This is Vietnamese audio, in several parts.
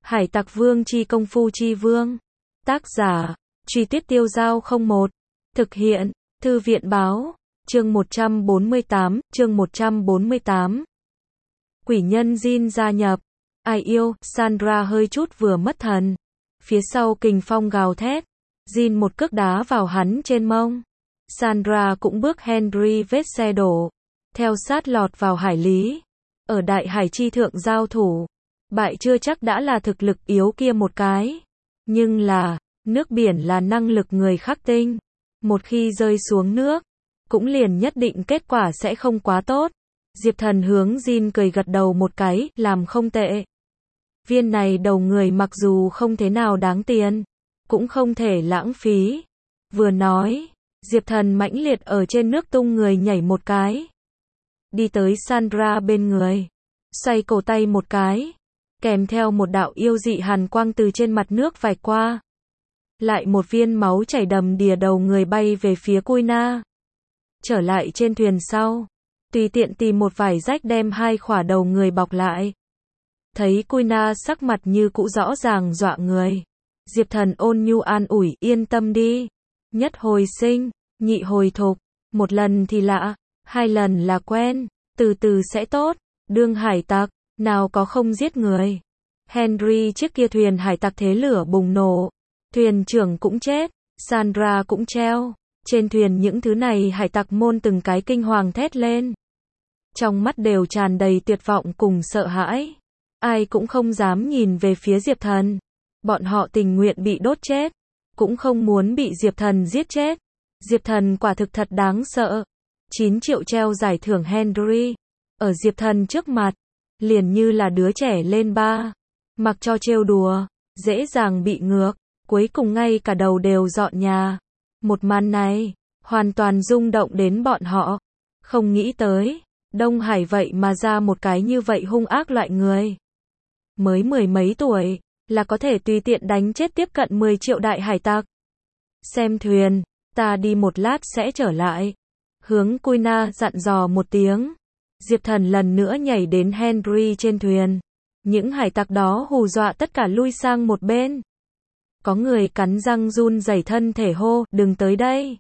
Hải tặc vương chi công phu chi vương. Tác giả, Truy Tuyết Tiêu Giao 01. Thực hiện, Thư viện báo. Chương 148. Quỷ nhân Jin gia nhập. Ai yêu, Sandra hơi chút vừa mất thần. Phía sau kình phong gào thét. Jin một cước đá vào hắn trên mông. Sandra cũng bước Henry vết xe đổ. Theo sát lọt vào hải lý. Ở đại hải chi thượng giao thủ. Bại chưa chắc đã là thực lực yếu kia một cái. Nhưng là, nước biển là năng lực người khắc tinh. Một khi rơi xuống nước, cũng liền nhất định kết quả sẽ không quá tốt. Diệp Thần hướng Jin cười gật đầu một cái, làm không tệ. Viên này đầu người mặc dù không thế nào đáng tiền, cũng không thể lãng phí. Vừa nói, Diệp Thần mãnh liệt ở trên nước tung người nhảy một cái. Đi tới Sandra bên người, xoay cổ tay một cái, kèm theo một đạo yêu dị hàn quang từ trên mặt nước vạch qua. Lại một viên máu chảy đầm đìa đầu người bay về phía Kuina. Trở lại trên thuyền sau, tùy tiện tìm một vải rách đem hai khỏa đầu người bọc lại. Thấy Kuina sắc mặt như cũ rõ ràng dọa người. Diệp Thần ôn nhu an ủi, yên tâm đi. Nhất hồi sinh, nhị hồi thục, một lần thì lạ, hai lần là quen, từ từ sẽ tốt. Đương hải tặc, nào có không giết người. Henry chiếc kia thuyền hải tặc thế lửa bùng nổ. Thuyền trưởng cũng chết, Sandra cũng treo. Trên thuyền những thứ này hải tặc môn từng cái kinh hoàng thét lên. Trong mắt đều tràn đầy tuyệt vọng cùng sợ hãi. Ai cũng không dám nhìn về phía Diệp Thần. Bọn họ tình nguyện bị đốt chết, cũng không muốn bị Diệp Thần giết chết. Diệp Thần quả thực thật đáng sợ. 9 triệu treo giải thưởng Henry. Ở Diệp Thần trước mặt, liền như là đứa trẻ lên ba. Mặc cho trêu đùa, dễ dàng bị ngược. Cuối cùng ngay cả đầu đều dọn nhà. Một màn này, hoàn toàn rung động đến bọn họ. Không nghĩ tới, Đông Hải vậy mà ra một cái như vậy hung ác loại người. Mới mười mấy tuổi, là có thể tùy tiện đánh chết tiếp cận 10 triệu đại hải tặc. Xem thuyền, ta đi một lát sẽ trở lại. Hướng Kuina dặn dò một tiếng. Diệp Thần lần nữa nhảy đến Henry trên thuyền. Những hải tặc đó hù dọa tất cả lui sang một bên. Có người cắn răng run rẩy thân thể hô, đừng tới đây.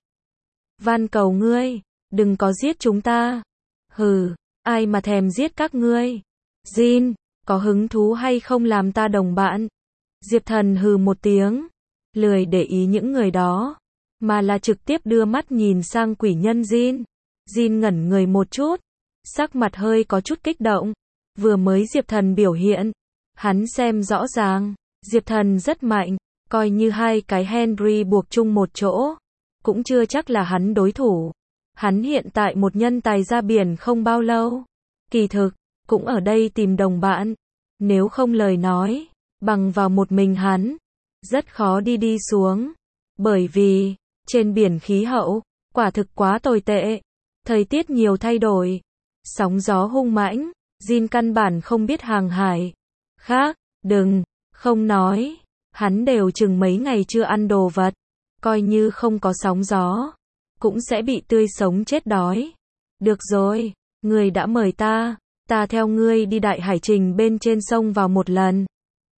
Van cầu ngươi, đừng có giết chúng ta. Hừ, ai mà thèm giết các ngươi. Jin, có hứng thú hay không làm ta đồng bạn? Diệp Thần hừ một tiếng, lười để ý những người đó, mà là trực tiếp đưa mắt nhìn sang quỷ nhân Jin. Jin ngẩn người một chút, sắc mặt hơi có chút kích động. Vừa mới Diệp Thần biểu hiện, hắn xem rõ ràng, Diệp Thần rất mạnh. Coi như hai cái Henry buộc chung một chỗ, cũng chưa chắc là hắn đối thủ. Hắn hiện tại một nhân tài ra biển không bao lâu. Kỳ thực, cũng ở đây tìm đồng bạn. Nếu không lời nói, bằng vào một mình hắn, rất khó đi xuống. Bởi vì, trên biển khí hậu, quả thực quá tồi tệ. Thời tiết nhiều thay đổi. Sóng gió hung mãnh, Jin căn bản không biết hàng hải. Khác, đừng, không nói. Hắn đều chừng mấy ngày chưa ăn đồ vật. Coi như không có sóng gió, cũng sẽ bị tươi sống chết đói. Được rồi, ngươi đã mời ta theo ngươi đi đại hải trình bên trên sông vào một lần.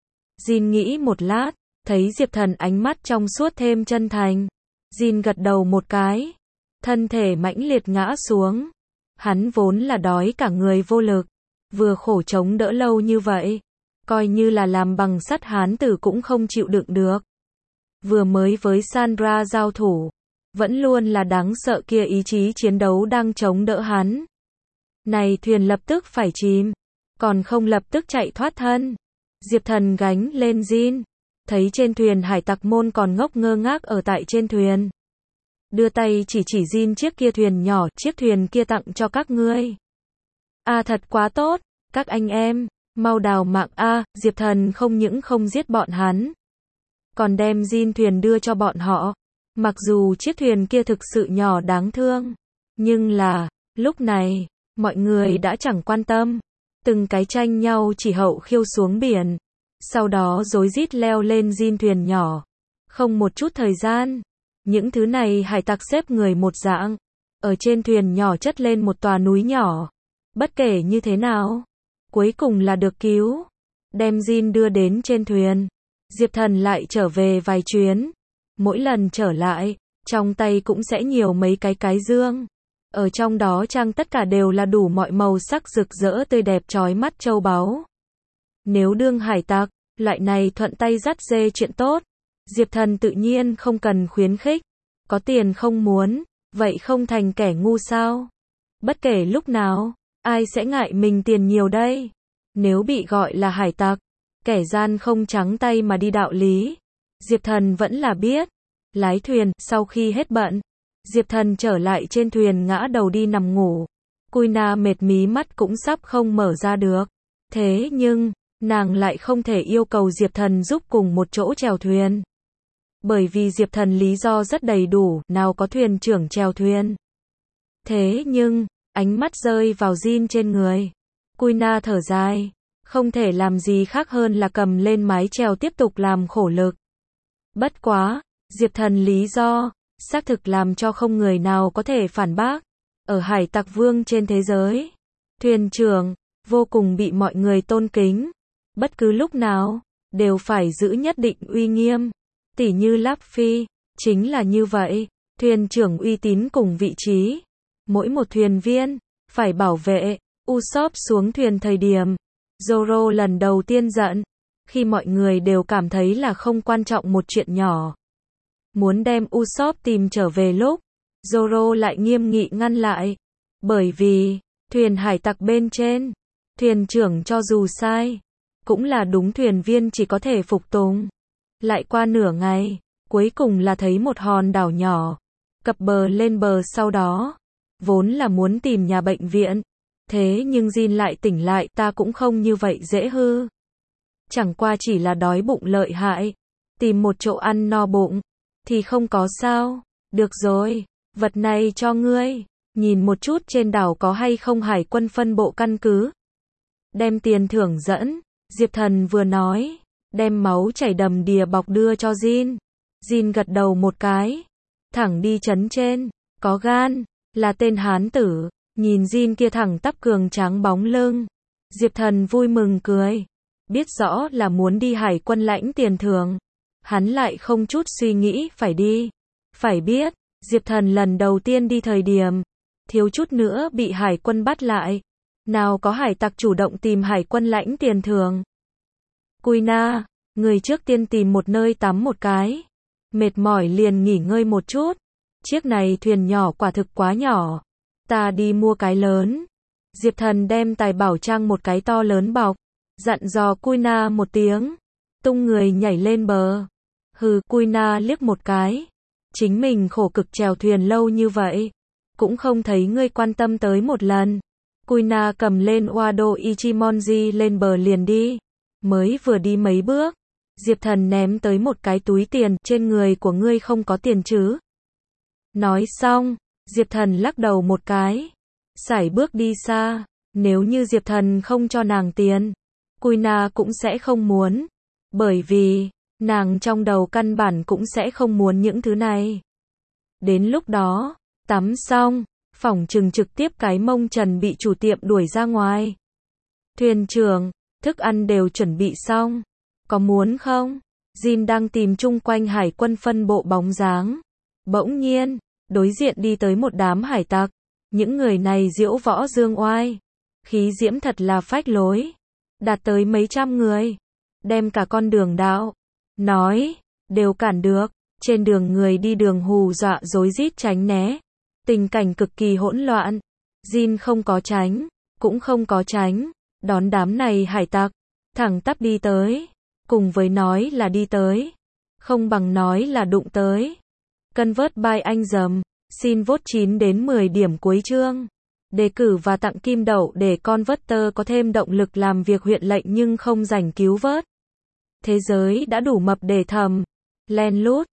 Jin nghĩ một lát, thấy Diệp Thần ánh mắt trong suốt thêm chân thành. Jin gật đầu một cái, thân thể mãnh liệt ngã xuống. Hắn vốn là đói cả người vô lực, vừa khổ chống đỡ lâu như vậy. Coi như là làm bằng sắt hán tử cũng không chịu đựng được. Vừa mới với Sandra giao thủ, vẫn luôn là đáng sợ kia ý chí chiến đấu đang chống đỡ hắn. Này thuyền lập tức phải chìm, còn không lập tức chạy thoát thân. Diệp Thần gánh lên Jin, thấy trên thuyền hải tặc môn còn ngốc ngơ ngác ở tại trên thuyền. Đưa tay chỉ Jin chiếc kia thuyền nhỏ, chiếc thuyền kia tặng cho các ngươi. À thật quá tốt, các anh em. Mau đào mạng a, Diệp Thần không những không giết bọn hắn, còn đem Jin thuyền đưa cho bọn họ. Mặc dù chiếc thuyền kia thực sự nhỏ đáng thương, nhưng là, lúc này, mọi người đã chẳng quan tâm. Từng cái tranh nhau chỉ hậu khiêu xuống biển, sau đó rối rít leo lên Jin thuyền nhỏ. Không một chút thời gian, những thứ này hải tặc xếp người một dạng, ở trên thuyền nhỏ chất lên một tòa núi nhỏ. Bất kể như thế nào, cuối cùng là được cứu. đem Jin đưa đến trên thuyền. Diệp Thần lại trở về vài chuyến. Mỗi lần trở lại, trong tay cũng sẽ nhiều mấy cái dương. Ở trong đó trang tất cả đều là đủ mọi màu sắc rực rỡ tươi đẹp chói mắt châu báu. Nếu đương hải tặc, loại này thuận tay dắt dê chuyện tốt. Diệp Thần tự nhiên không cần khuyến khích. Có tiền không muốn, vậy không thành kẻ ngu sao? Bất kể lúc nào, ai sẽ ngại mình tiền nhiều đây? Nếu bị gọi là hải tặc, kẻ gian không trắng tay mà đi đạo lý. Diệp Thần vẫn là biết. Lái thuyền, sau khi hết bận, Diệp Thần trở lại trên thuyền ngã đầu đi nằm ngủ. Kuina mệt mí mắt cũng sắp không mở ra được. Thế nhưng, nàng lại không thể yêu cầu Diệp Thần giúp cùng một chỗ chèo thuyền. Bởi vì Diệp Thần lý do rất đầy đủ, nào có thuyền trưởng chèo thuyền. Thế nhưng, ánh mắt rơi vào Jin trên người. Kuina thở dài, không thể làm gì khác hơn là cầm lên mái chèo tiếp tục làm khổ lực. Bất quá, Diệp Thần lý do, xác thực làm cho không người nào có thể phản bác. Ở hải tặc vương trên thế giới, thuyền trưởng, vô cùng bị mọi người tôn kính. Bất cứ lúc nào, đều phải giữ nhất định uy nghiêm. Tỉ như Luffy, chính là như vậy, thuyền trưởng uy tín cùng vị trí. Mỗi một thuyền viên, phải bảo vệ. Usopp xuống thuyền thời điểm, Zoro lần đầu tiên giận, khi mọi người đều cảm thấy là không quan trọng một chuyện nhỏ. Muốn đem Usopp tìm trở về lúc, Zoro lại nghiêm nghị ngăn lại. Bởi vì, thuyền hải tặc bên trên, thuyền trưởng cho dù sai, cũng là đúng thuyền viên chỉ có thể phục tùng. Lại qua nửa ngày, cuối cùng là thấy một hòn đảo nhỏ, cập bờ lên bờ sau đó, vốn là muốn tìm nhà bệnh viện. Thế nhưng Jin lại tỉnh lại, ta cũng không như vậy dễ hư. Chẳng qua chỉ là đói bụng lợi hại, tìm một chỗ ăn no bụng, thì không có sao. Được rồi, vật này cho ngươi, nhìn một chút trên đảo có hay không hải quân phân bộ căn cứ. Đem tiền thưởng dẫn, Diệp Thần vừa nói, đem máu chảy đầm đìa bọc đưa cho Jin. Jin gật đầu một cái, thẳng đi trấn trên, có gan, là tên hán tử. Nhìn Jin kia thẳng tắp cường tráng bóng lưng, Diệp Thần vui mừng cười. Biết rõ là muốn đi hải quân lãnh tiền thưởng, hắn lại không chút suy nghĩ phải đi. Phải biết, Diệp Thần lần đầu tiên đi thời điểm, thiếu chút nữa bị hải quân bắt lại. Nào có hải tặc chủ động tìm hải quân lãnh tiền thưởng. Kuina, người trước tiên tìm một nơi tắm một cái. Mệt mỏi liền nghỉ ngơi một chút. Chiếc này thuyền nhỏ quả thực quá nhỏ. Ta đi mua cái lớn. Diệp Thần đem tài bảo trang một cái to lớn bọc, dặn dò Kuina một tiếng, tung người nhảy lên bờ. Hừ, Kuina liếc một cái. Chính mình khổ cực chèo thuyền lâu như vậy, cũng không thấy ngươi quan tâm tới một lần. Kuina cầm lên Wado Ichimonji lên bờ liền đi. Mới vừa đi mấy bước, Diệp Thần ném tới một cái túi tiền, trên người của ngươi không có tiền chứ? Nói xong, Diệp Thần lắc đầu một cái, sải bước đi xa. Nếu như Diệp Thần không cho nàng tiền, Kuina cũng sẽ không muốn. Bởi vì, nàng trong đầu căn bản cũng sẽ không muốn những thứ này. Đến lúc đó, tắm xong, phỏng chừng trực tiếp cái mông trần bị chủ tiệm đuổi ra ngoài. Thuyền trưởng, thức ăn đều chuẩn bị xong. Có muốn không? Jin đang tìm chung quanh hải quân phân bộ bóng dáng. Bỗng nhiên, đối diện đi tới một đám hải tặc. Những người này diễu võ dương oai. Khí diễm thật là phách lối. Đạt tới mấy trăm người. Đem cả con đường đạo. Nói, đều cản được. Trên đường người đi đường hù dọa rối rít tránh né. Tình cảnh cực kỳ hỗn loạn. Jin không có tránh, cũng không có tránh. Đón đám này hải tặc. Thẳng tắp đi tới. Cùng với nói là đi tới, không bằng nói là đụng tới. Convert by anh dầm. Xin vote 9 đến 10 điểm cuối chương. Đề cử và tặng kim đậu để Converter có thêm động lực làm việc huyện lệnh nhưng không rảnh cứu vớt. Thế giới đã đủ mập để thầm. Len lút.